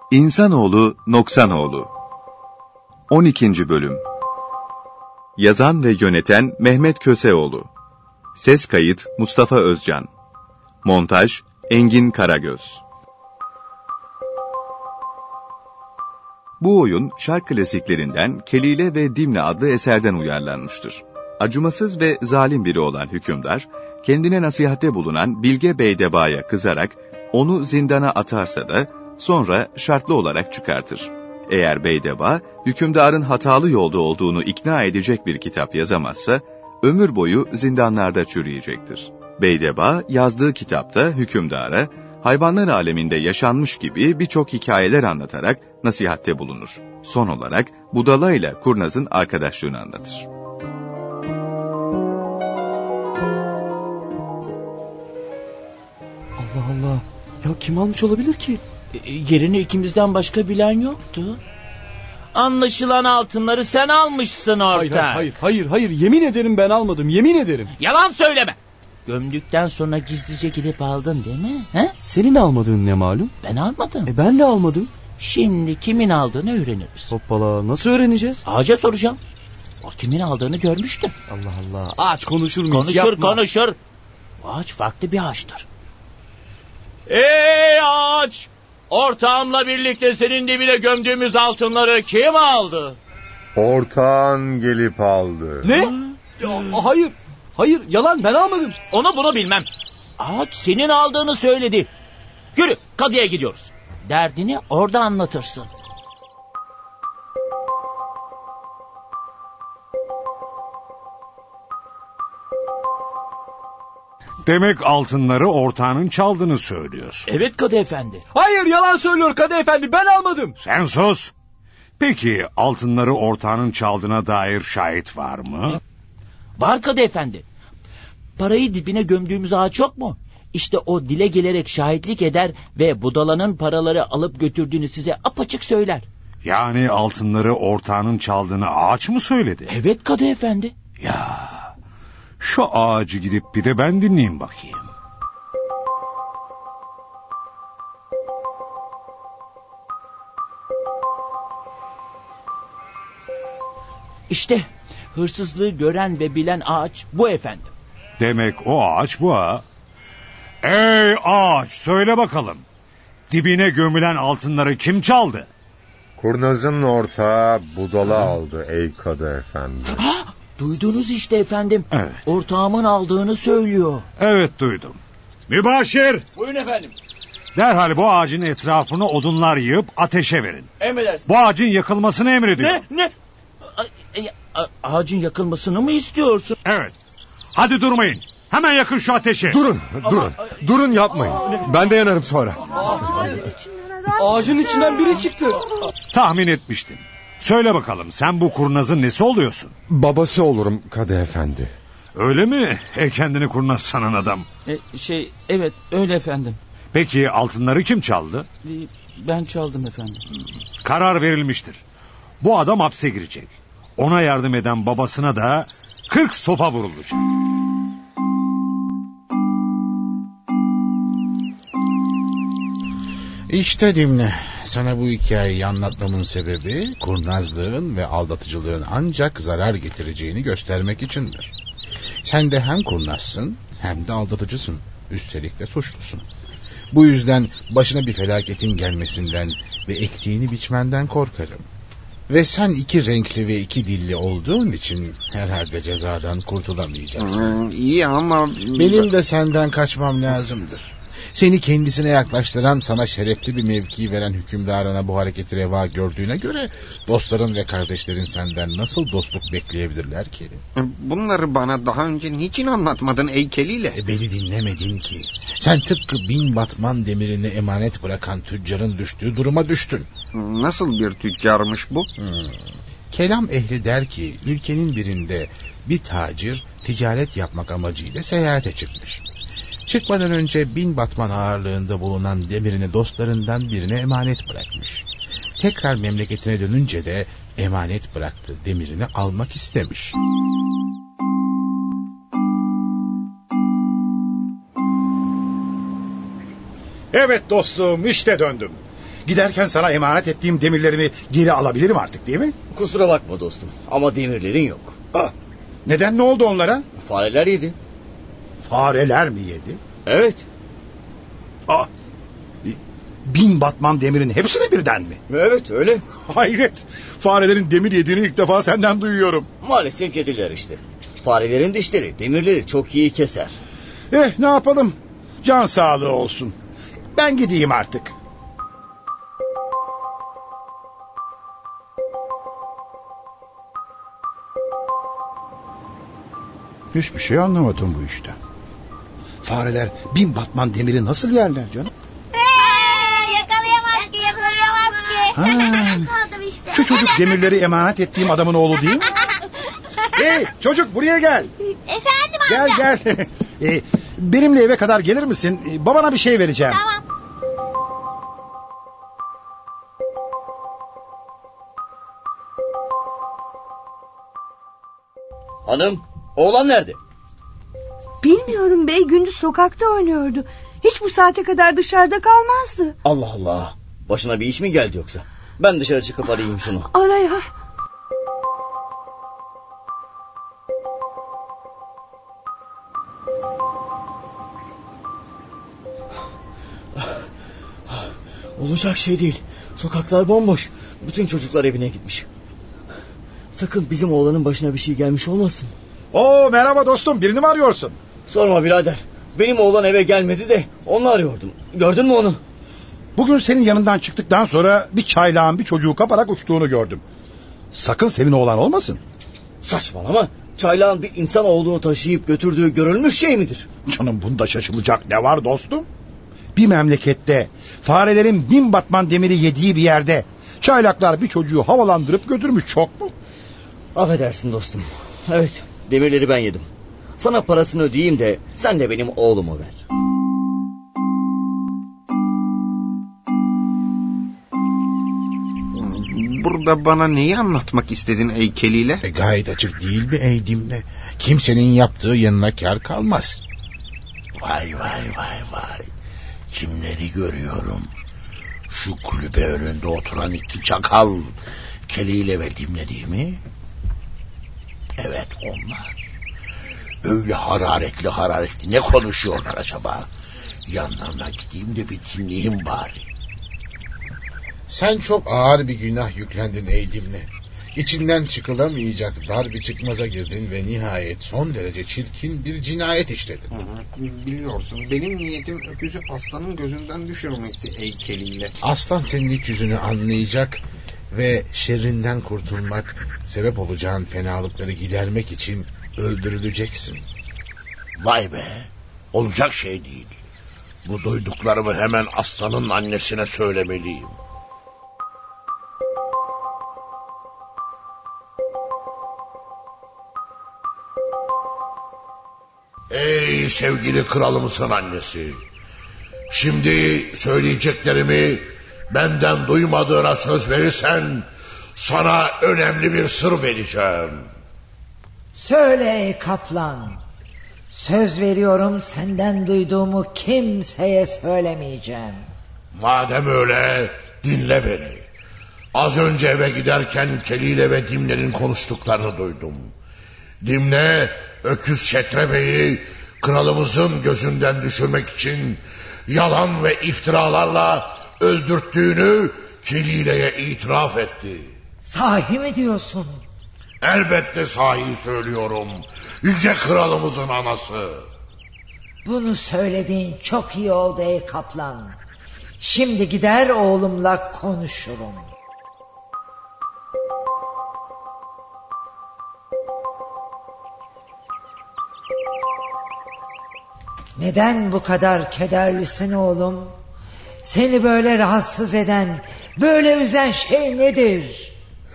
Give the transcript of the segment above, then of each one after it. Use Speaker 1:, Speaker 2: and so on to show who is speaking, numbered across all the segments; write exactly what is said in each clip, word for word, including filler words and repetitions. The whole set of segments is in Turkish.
Speaker 1: İnsanoğlu Noksanoğlu on ikinci Bölüm. Yazan ve yöneten Mehmet Köseoğlu. Ses kayıt Mustafa Özcan. Montaj Engin Karagöz. Bu oyun şark klasiklerinden Kelile ve Dimne adlı eserden uyarlanmıştır. Acımasız ve zalim biri olan hükümdar, kendine nasihatte bulunan Bilge Beydeba'ya kızarak onu zindana atarsa da sonra şartlı olarak çıkartır. Eğer Beydeba, hükümdarın hatalı yolda olduğunu ikna edecek bir kitap yazamazsa, ömür boyu zindanlarda çürüyecektir. Beydeba, yazdığı kitapta hükümdara, hayvanlar aleminde yaşanmış gibi birçok hikayeler anlatarak nasihatte bulunur. Son olarak Budala ile Kurnaz'ın arkadaşlığını anlatır.
Speaker 2: Allah Allah, ya kim almış olabilir ki?
Speaker 3: E, yerini ikimizden başka bilen yoktu. Anlaşılan altınları sen almışsın ortak.
Speaker 2: Hayır, hayır, hayır, hayır, yemin ederim ben almadım, yemin ederim.
Speaker 3: Yalan söyleme. Gömdükten sonra gizlice gidip aldın değil mi? He?
Speaker 2: Senin almadığın ne malum?
Speaker 3: Ben almadım.
Speaker 2: E ben de almadım.
Speaker 3: Şimdi kimin aldığını öğreniriz.
Speaker 2: Hoppala, nasıl öğreneceğiz?
Speaker 3: Ağaca soracağım. O kimin aldığını görmüştüm.
Speaker 2: Allah Allah, ağaç konuşur mu?
Speaker 3: Konuşur,
Speaker 2: Yapma.
Speaker 3: konuşur. Bu ağaç farklı bir ağaçtır. Ey ağaç! Ortağımla birlikte senin dibine gömdüğümüz altınları kim aldı?
Speaker 4: Ortağın gelip aldı.
Speaker 2: Ne? Ya, hayır, hayır, yalan, ben almadım.
Speaker 3: Onu bunu bilmem. Ağaç senin aldığını söyledi. Yürü, kadıya gidiyoruz. Derdini orada anlatırsın.
Speaker 5: Demek altınları ortağının çaldığını söylüyorsun.
Speaker 3: Evet Kadı Efendi.
Speaker 2: Hayır, yalan söylüyor Kadı Efendi, ben almadım.
Speaker 5: Sen sus. Peki altınları ortağının çaldığına dair şahit var mı?
Speaker 3: Var Kadı Efendi. Parayı dibine gömdüğümüz ağaç yok mu? İşte o dile gelerek şahitlik eder ve Budala'nın paraları alıp götürdüğünü size apaçık söyler.
Speaker 5: Yani altınları ortağının çaldığını ağaç mı söyledi?
Speaker 3: Evet Kadı Efendi.
Speaker 5: Ya, şu ağacı gidip bir de ben dinleyeyim bakayım.
Speaker 3: İşte hırsızlığı gören ve bilen ağaç bu efendim.
Speaker 5: Demek o ağaç bu ha. Ey ağaç, söyle bakalım. Dibine gömülen altınları kim çaldı?
Speaker 4: Kurnaz'ın ortağı Budala aldı ey Kadı Efendi.
Speaker 3: Ha, duydunuz işte efendim.
Speaker 5: Evet.
Speaker 3: Ortağımın aldığını söylüyor.
Speaker 5: Evet, duydum. Mübaşir.
Speaker 3: Buyurun efendim.
Speaker 5: Derhal bu ağacın etrafını odunlar yığıp ateşe verin.
Speaker 3: Emredersiniz.
Speaker 5: Bu ağacın yakılmasını emrediyor.
Speaker 3: Ne? Ne? A- a- ağacın yakılmasını mı istiyorsun?
Speaker 5: Evet. Hadi durmayın. Hemen yakın şu ateşi.
Speaker 4: Durun, durun. Durun, yapmayın. Ben de yanarım sonra.
Speaker 2: Ağacın içinden biri çıktı.
Speaker 5: Tahmin etmiştim. Söyle bakalım, sen bu kurnazın nesi oluyorsun?
Speaker 4: Babası olurum Kadı Efendi.
Speaker 5: Öyle mi? E kendini kurnaz sanan adam.
Speaker 3: E, şey evet öyle efendim.
Speaker 5: Peki altınları kim çaldı?
Speaker 3: E, ben çaldım efendim.
Speaker 5: Karar verilmiştir. Bu adam hapse girecek. Ona yardım eden babasına da kırk sopa vurulacak.
Speaker 6: İşte Dimne, sana bu hikayeyi anlatmamın sebebi kurnazlığın ve aldatıcılığın ancak zarar getireceğini göstermek içindir. Sen de hem kurnazsın hem de aldatıcısın, üstelik de suçlusun. Bu yüzden başına bir felaketin gelmesinden ve ektiğini biçmenden korkarım. Ve sen iki renkli ve iki dilli olduğun için herhalde cezadan kurtulamayacaksın.
Speaker 7: Hmm, iyi ama...
Speaker 6: Benim de senden kaçmam lazımdır. Seni kendisine yaklaştıran, sana şerefli bir mevki veren hükümdarına bu hareketi reva gördüğüne göre dostların ve kardeşlerin senden nasıl dostluk bekleyebilirler ki?
Speaker 7: Bunları bana daha önce niçin anlatmadın ey Kelile?
Speaker 6: E beni dinlemedin ki. Sen tıpkı bin batman demirini emanet bırakan tüccarın düştüğü duruma düştün.
Speaker 7: Nasıl bir tüccarmış bu?
Speaker 6: Hmm. Kelam ehli der ki ülkenin birinde bir tacir ticaret yapmak amacıyla seyahate çıkmış. Çıkmadan önce bin batman ağırlığında bulunan demirini dostlarından birine emanet bırakmış. Tekrar memleketine dönünce de emanet bıraktığı demirini almak istemiş.
Speaker 8: Evet dostum, işte döndüm. Giderken sana emanet ettiğim demirlerimi geri alabilirim artık, değil mi?
Speaker 2: Kusura bakma dostum ama demirlerin yok.
Speaker 8: Ah, neden, ne oldu onlara?
Speaker 2: Fareler yedi.
Speaker 8: Fareler mi yedi?
Speaker 2: Evet.
Speaker 8: Ah, bin batman demirin hepsine birden mi?
Speaker 2: Evet öyle.
Speaker 8: Hayret, farelerin demir yediğini ilk defa senden duyuyorum.
Speaker 2: Maalesef yediler işte. Farelerin dişleri demirleri çok iyi keser.
Speaker 8: Eh, ne yapalım, can sağlığı olsun. Ben gideyim artık. Hiçbir şey anlamadım bu işten. Fareler bin batman demiri nasıl yerler canım?
Speaker 9: Ee, yakalayamaz ki, yakalayamaz ki.
Speaker 8: Ha, işte. Şu çocuk demirleri emanet ettiğim adamın oğlu değil mi? Hey çocuk, buraya gel.
Speaker 9: Efendim
Speaker 8: gel,
Speaker 9: amca.
Speaker 8: Gel gel. ee, benimle eve kadar gelir misin? Ee, babana bir şey vereceğim.
Speaker 9: Tamam.
Speaker 2: Hanım, oğlan nerede?
Speaker 10: Bilmiyorum bey, gündüz sokakta oynuyordu. Hiç bu saate kadar dışarıda kalmazdı.
Speaker 2: Allah Allah, başına bir iş mi geldi yoksa? Ben dışarı çıkıp arayayım şunu.
Speaker 10: Ara ya.
Speaker 2: Olacak şey değil. Sokaklar bomboş. Bütün çocuklar evine gitmiş. Sakın bizim oğlanın başına bir şey gelmiş olmasın.
Speaker 8: Oo, merhaba dostum, birini mi arıyorsun?
Speaker 2: Sorma birader. Benim oğlan eve gelmedi de onu arıyordum. Gördün mü onu?
Speaker 8: Bugün senin yanından çıktıktan sonra bir çaylağın bir çocuğu kaparak uçtuğunu gördüm. Sakın senin oğlan olmasın.
Speaker 2: Saçmalama. Çaylağın bir insan oğlunu taşıyıp götürdüğü görülmüş şey midir?
Speaker 8: Canım, bunda şaşılacak ne var dostum? Bir memlekette farelerin bin batman demiri yediği bir yerde çaylaklar bir çocuğu havalandırıp götürmüş, çok mu?
Speaker 2: Affedersin dostum. Evet, demirleri ben yedim. Sana parasını ödeyeyim de sen de benim oğlumu ver.
Speaker 7: Burada bana neyi anlatmak istedin ey Keliyle?
Speaker 6: E, gayet açık değil mi ey Dimle? Kimsenin yaptığı yanına kar kalmaz.
Speaker 11: Vay vay vay vay. Kimleri görüyorum? Şu kulübe önünde oturan iki çakal, Keliyle ve Dimle değil mi? Evet, onlar. Öyle hararetli hararetli ne konuşuyorlar acaba? Yanlarına gideyim de bir dinleyeyim bari.
Speaker 6: Sen çok ağır bir günah yüklendin ey Dimle. İçinden çıkılamayacak dar bir çıkmaza girdin ve nihayet son derece çirkin bir cinayet işledin.
Speaker 7: Biliyorsun, benim niyetim öküzü aslanın gözünden düşürmekti ey Keliyle.
Speaker 6: Aslan senin iç yüzünü anlayacak ve şerrinden kurtulmak, sebep olacağın fenalıkları gidermek için öldürüleceksin.
Speaker 11: Vay be, olacak şey değil. Bu duyduklarımı hemen aslanın annesine söylemeliyim. Ey sevgili kralımızın annesi, şimdi söyleyeceklerimi benden duymadığına söz verirsen sana önemli bir sır vereceğim.
Speaker 12: Söyle ey kaplan. Söz veriyorum, senden duyduğumu kimseye söylemeyeceğim.
Speaker 11: Madem öyle dinle beni. Az önce eve giderken Keliyle ve Dimle'nin konuştuklarını duydum. Dimle öküz Şetrebe'yi kralımızın gözünden düşürmek için yalan ve iftiralarla öldürttüğünü Kelile'ye itiraf etti.
Speaker 12: Sahi mi diyorsun?
Speaker 11: Elbette sahi söylüyorum. Yüce kralımızın anası.
Speaker 12: Bunu söylediğin çok iyi oldu ey kaplan. Şimdi gider oğlumla konuşurum. Neden bu kadar kederlisin oğlum? Seni böyle rahatsız eden, böyle üzen şey nedir?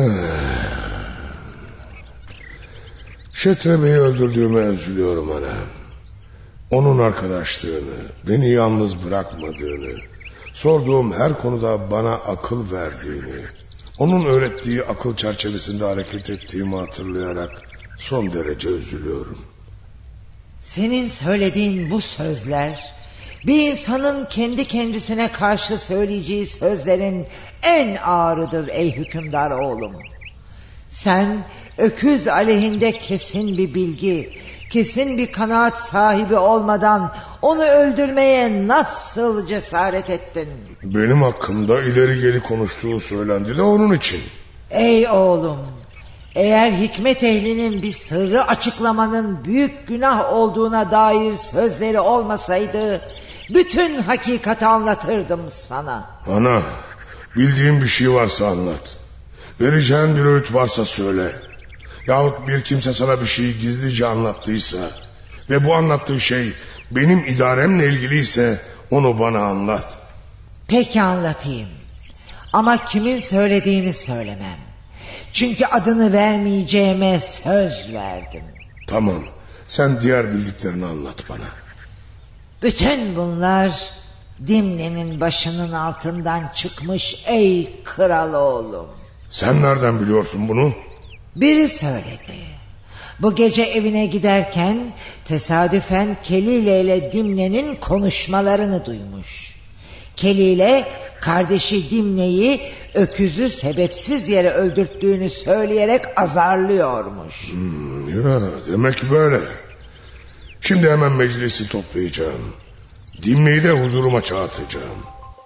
Speaker 13: Şetrebe'yi öldürdüğüme üzülüyorum ana. Onun arkadaşlığını, beni yalnız bırakmadığını, sorduğum her konuda bana akıl verdiğini, onun öğrettiği akıl çerçevesinde hareket ettiğimi hatırlayarak son derece üzülüyorum.
Speaker 12: Senin söylediğin bu sözler Bir insanın kendi kendisine karşı söyleyeceği sözlerin en ağırıdır ey hükümdar oğlum. Sen öküz aleyhinde kesin bir bilgi, kesin bir kanaat sahibi olmadan onu öldürmeye nasıl cesaret ettin?
Speaker 13: Benim hakkımda ileri geri konuştuğu söylendi de onun için.
Speaker 12: Ey oğlum, eğer hikmet ehlinin bir sırrı açıklamanın büyük günah olduğuna dair sözleri olmasaydı bütün hakikati anlatırdım sana.
Speaker 13: Ana, bildiğin bir şey varsa anlat. Vereceğin bir öğüt varsa söyle. Yahut bir kimse sana bir şeyi gizlice anlattıysa ve bu anlattığı şey benim idaremle ilgiliyse onu bana anlat.
Speaker 12: Peki anlatayım. Ama kimin söylediğini söylemem. Çünkü adını vermeyeceğime söz verdim.
Speaker 13: Tamam, sen diğer bildiklerini anlat bana.
Speaker 12: Bütün bunlar Dimne'nin başının altından çıkmış ey kral oğlum.
Speaker 13: Sen nereden biliyorsun bunu?
Speaker 12: Biri söyledi. Bu gece evine giderken tesadüfen Kelile ile Dimne'nin konuşmalarını duymuş. Kelile kardeşi Dimne'yi öküzü sebepsiz yere öldürttüğünü söyleyerek azarlıyormuş.
Speaker 13: Hmm, ya demek ki böyle. Şimdi hemen meclisi toplayacağım. Dimne'yi de huzuruma çağırtacağım.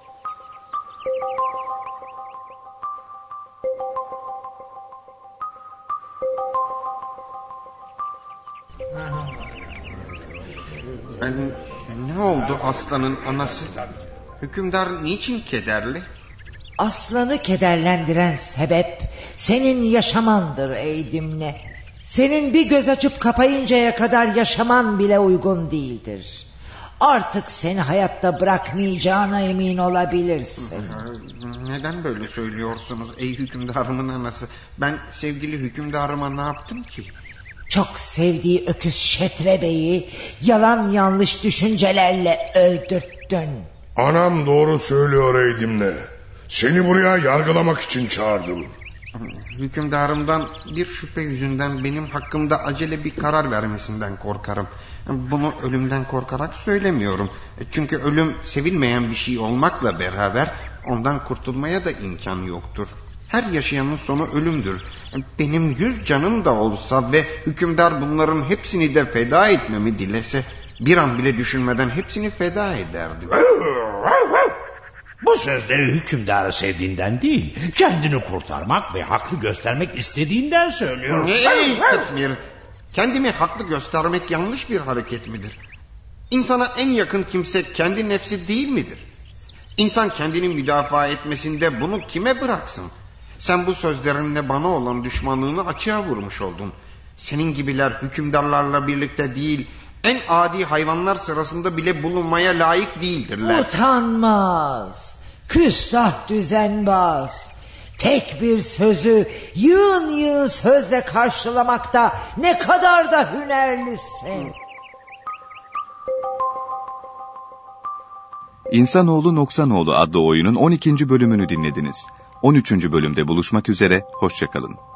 Speaker 7: Ben, ne oldu aslanın anası? Hükümdar niçin kederli?
Speaker 12: Aslanı kederlendiren sebep senin yaşamandır ey Dimne. Senin bir göz açıp kapayıncaya kadar yaşaman bile uygun değildir. Artık seni hayatta bırakmayacağına emin olabilirsin.
Speaker 7: Neden böyle söylüyorsunuz ey hükümdarımın anası? Ben sevgili hükümdarıma ne yaptım ki?
Speaker 12: Çok sevdiği öküz Şetrebe'yi yalan yanlış düşüncelerle öldürttün.
Speaker 13: Anam doğru söylüyor ey Dimne. Seni buraya yargılamak için çağırdım.
Speaker 7: Hükümdarımdan bir şüphe yüzünden benim hakkımda acele bir karar vermesinden korkarım. Bunu ölümden korkarak söylemiyorum. Çünkü ölüm sevilmeyen bir şey olmakla beraber ondan kurtulmaya da imkan yoktur. Her yaşayanın sonu ölümdür. Benim yüz canım da olsa ve hükümdar bunların hepsini de feda etmemi dilese, bir an bile düşünmeden hepsini feda ederdim.
Speaker 11: Bu sözleri hükümdarı sevdiğinden değil, kendini kurtarmak ve haklı göstermek istediğinden söylüyor.
Speaker 7: Ey Kıtmir, kendimi haklı göstermek yanlış bir hareket midir? İnsana en yakın kimse kendi nefsi değil midir? İnsan kendini müdafaa etmesinde bunu kime bıraksın? Sen bu sözlerinle bana olan düşmanlığını açığa vurmuş oldun. Senin gibiler hükümdarlarla birlikte değil, en adi hayvanlar sırasında bile bulunmaya layık değildirler.
Speaker 12: Utanmaz, küstah düzenbaz. Tek bir sözü yığın yığın sözle karşılamakta ne kadar da hünerlisin.
Speaker 1: İnsanoğlu Noksanoğlu adlı oyunun on ikinci bölümünü dinlediniz. on üçüncü bölümde buluşmak üzere, hoşça kalın.